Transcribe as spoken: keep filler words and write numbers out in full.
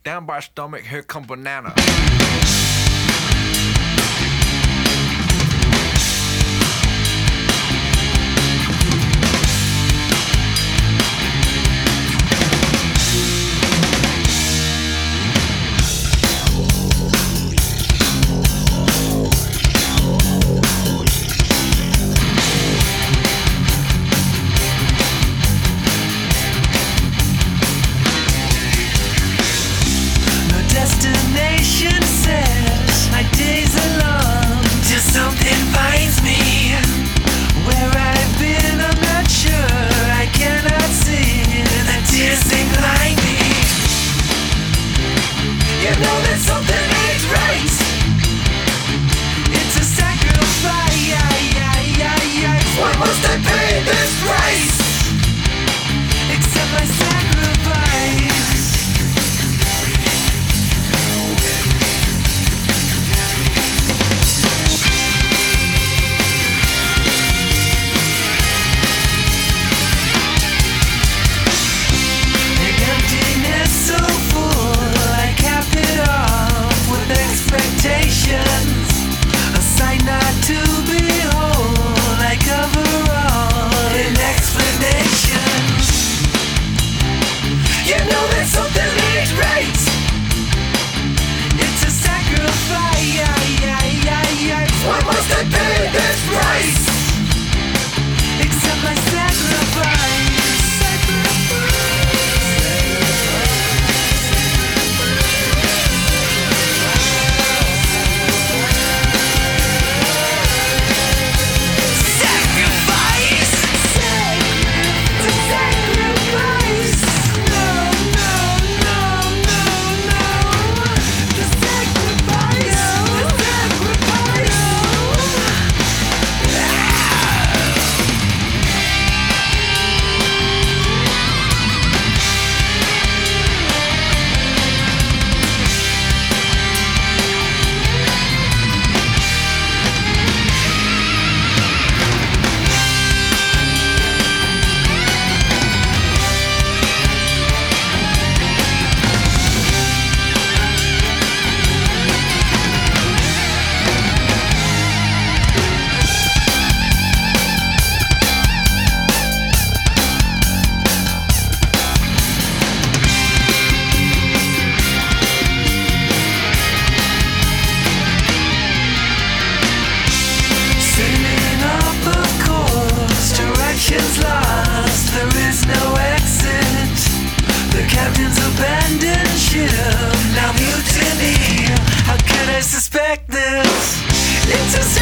Down by stomach, here come banana. Destination says my days are long till something finds me. Where I've been, I'm not sure. I cannot see. The tears they blind me. You know that something ain't right. It's a sacrifice. Why must I pay this price? Accept my sacrifice. Why must I pay this price? Accept my sacrifice. Sacrifice. To sacrifice. No, no, no, no, no. To sacrifice. To sacrifice. Lost, there is no exit. The captain's abandoned ship, now mutiny. How could I suspect this? It's a